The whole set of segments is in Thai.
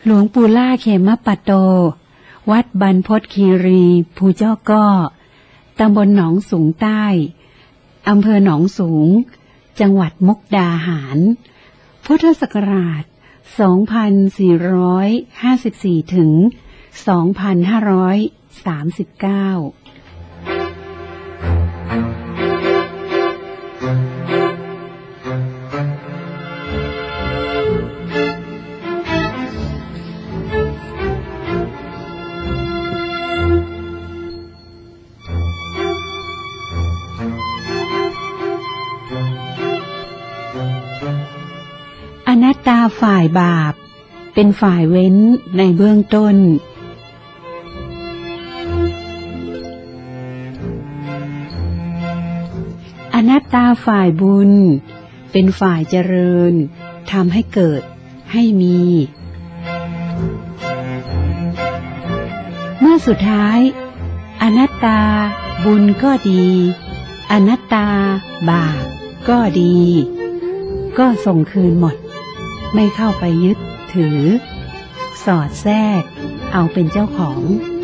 หลวงปู่ล่าเขมปัตโตวัดบรรพตคีรีภูเจ้าก้อตำบลหนองสูงใต้อำเภอหนองสูงจังหวัดมุกดาหารพุทธศักราช2454ถึง2539อนัตตาฝ่ายบาปเป็นฝ่ายเว้นในเบื้องต้นอนัตตาฝ่ายบุญเป็นฝ่ายเจริญทำให้เกิดให้มีเมื่อสุดท้ายอนัตตาบุญก็ดีอนัตตาบาปก็ดีก็ส่งคืนหมดไม่เข้าไปยึดถือสอดแทรกเอาเป็นเจ้าของ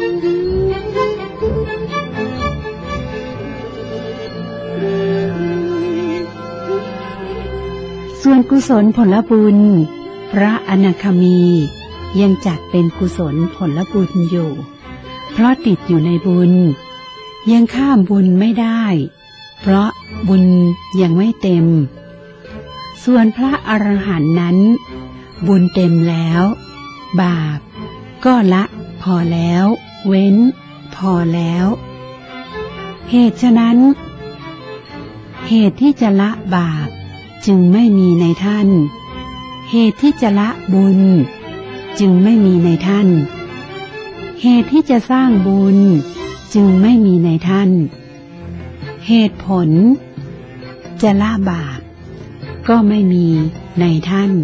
ส่วนกุศลผลบุญพระอนาคามียังจัดเป็นกุศลผลบุญอยู่เพราะติดอยู่ในบุญยังข้ามบุญไม่ได้เพราะบุญยังไม่เต็มส่วนพระอรหันต์นั้นบุญเต็มแล้วบาปก็ละพอแล้วเว้นพอแล้วเหตุฉะนั้นเหตุที่จะละบาปจึงไม่มีในท่านเหตุที่จะละบุญจึงไม่มีในท่านเหตุที่จะสร้างบุญจึงไม่มีในท่านเหตุผลจะละบาปก็ไม่มีในท่าน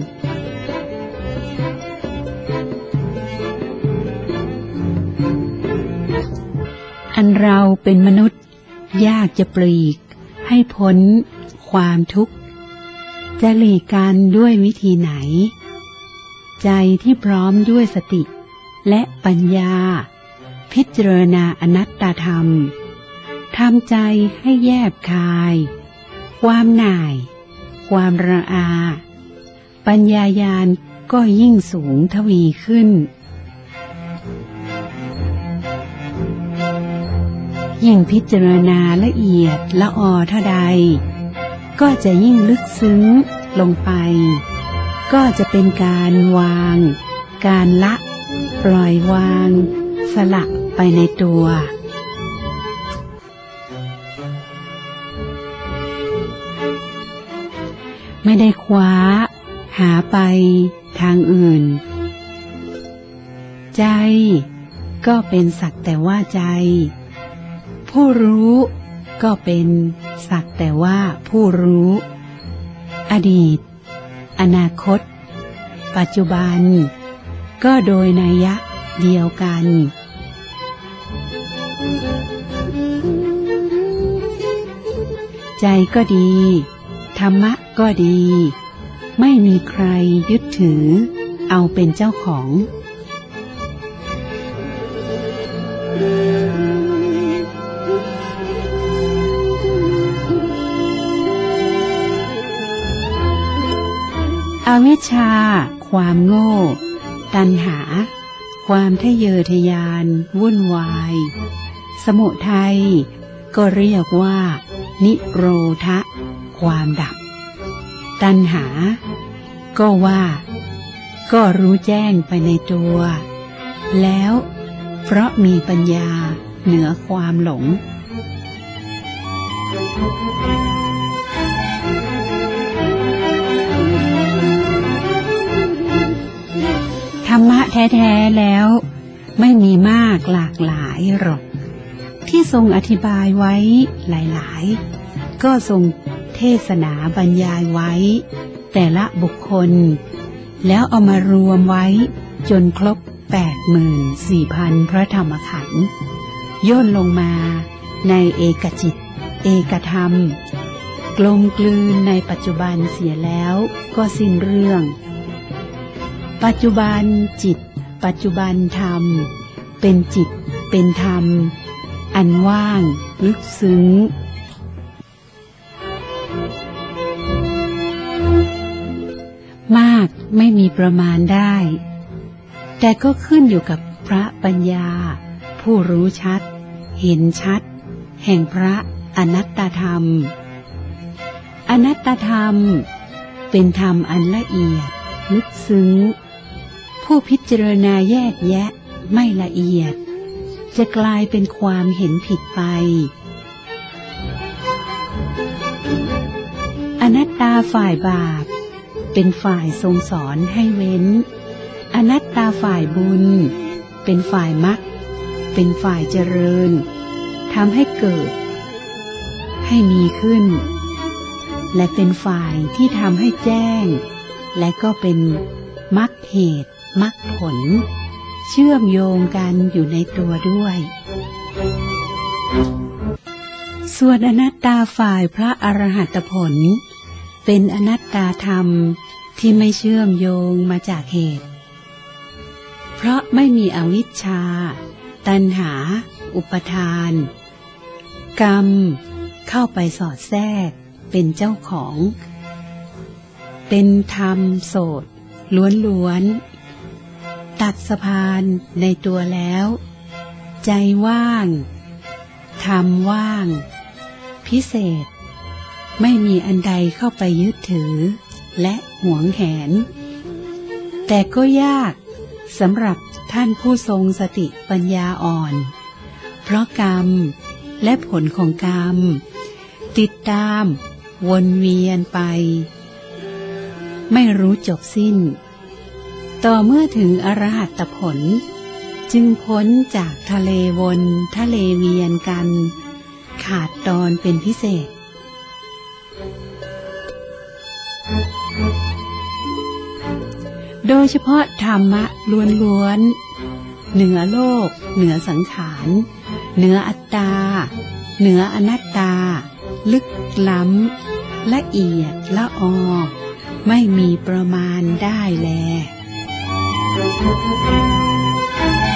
อันเราเป็นมนุษย์ยากจะปลีกให้พ้นความทุกข์จะหลีกกันด้วยวิธีไหนใจที่พร้อมด้วยสติและปัญญาพิจารณาอนัตตธรรมทำใจให้แยบคายความหน่ายความระอาปัญญาญาณก็ยิ่งสูงทวีขึ้นยิ่งพิจารณาละเอียดละออเท่าใดก็จะยิ่งลึกซึ้งลงไปก็จะเป็นการวางการละปล่อยวางสละไปในตัวไม่ได้คว้าหาไปทางอื่นใจก็เป็นสักแต่ว่าใจผู้รู้ก็เป็นสักแต่ว่าผู้รู้อดีตอนาคตปัจจุบันก็โดยนัยยะเดียวกันใจก็ดีธรรมะก็ดีไม่มีใครยึดถือเอาเป็นเจ้าของอวิชชาความโง่ตัณหาความทะเยอทะยานวุ่นวายสมุทัยก็เรียกว่านิโรธะความดับตัณหาก็ว่าก็รู้แจ้งไปในตัวแล้วเพราะมีปัญญาเหนือความหลงธรรมะแท้ๆแล้วไม่มีมากหลากหลายหรอกที่ทรงอธิบายไว้หลายๆก็ทรงเทศนาบรรยายไว้แต่ละบุคคลแล้วเอามารวมไว้จนครบ 84,000 พระธรรมขันธ์ย่นลงมาในเอกจิตเอกธรรมกลมกลืนในปัจจุบันเสียแล้วก็สิ้นเรื่องปัจจุบันจิตปัจจุบันธรรมเป็นจิตเป็นธรรมอันว่างลึกซึ้งมากไม่มีประมาณได้แต่ก็ขึ้นอยู่กับพระปัญญาผู้รู้ชัดเห็นชัดแห่งพระอนัตตธรรมอนัตตธรรมเป็นธรรมอันละเอียดลึกซึ้งผู้พิจารณาแยกแยะไม่ละเอียดจะกลายเป็นความเห็นผิดไปอนัตตาฝ่ายบาปเป็นฝ่ายทรงสอนให้เว้นอนัตตาฝ่ายบุญเป็นฝ่ายมรรคเป็นฝ่ายเจริญทำให้เกิดให้มีขึ้นและเป็นฝ่ายที่ทำให้แจ้งและก็เป็นมรรคเหตุมรรคผลเชื่อมโยงกันอยู่ในตัวด้วยส่วนอนัตตาฝ่ายพระอรหัตผลเป็นอนัตตาธรรมที่ไม่เชื่อมโยงมาจากเหตุเพราะไม่มีอวิชชาตัณหาอุปทานกรรมเข้าไปสอดแทรกเป็นเจ้าของเป็นธรรมโสดล้วนๆตัดสะพานในตัวแล้วใจว่างธรรมว่างพิเศษไม่มีอันใดเข้าไปยึดถือและหวงแหนแต่ก็ยากสำหรับท่านผู้ทรงสติปัญญาอ่อนเพราะกรรมและผลของกรรมติดตามวนเวียนไปไม่รู้จบสิ้นต่อเมื่อถึงอรหัตผลจึงพ้นจากทะเลวนทะเลเวียนกันขาดตอนเป็นพิเศษโดยเฉพาะธรรมะล้วนๆเหนือโลกเหนือสังขารเหนืออัตตาเหนืออนัตตาลึกล้ำละเอียดละออไม่มีประมาณได้แล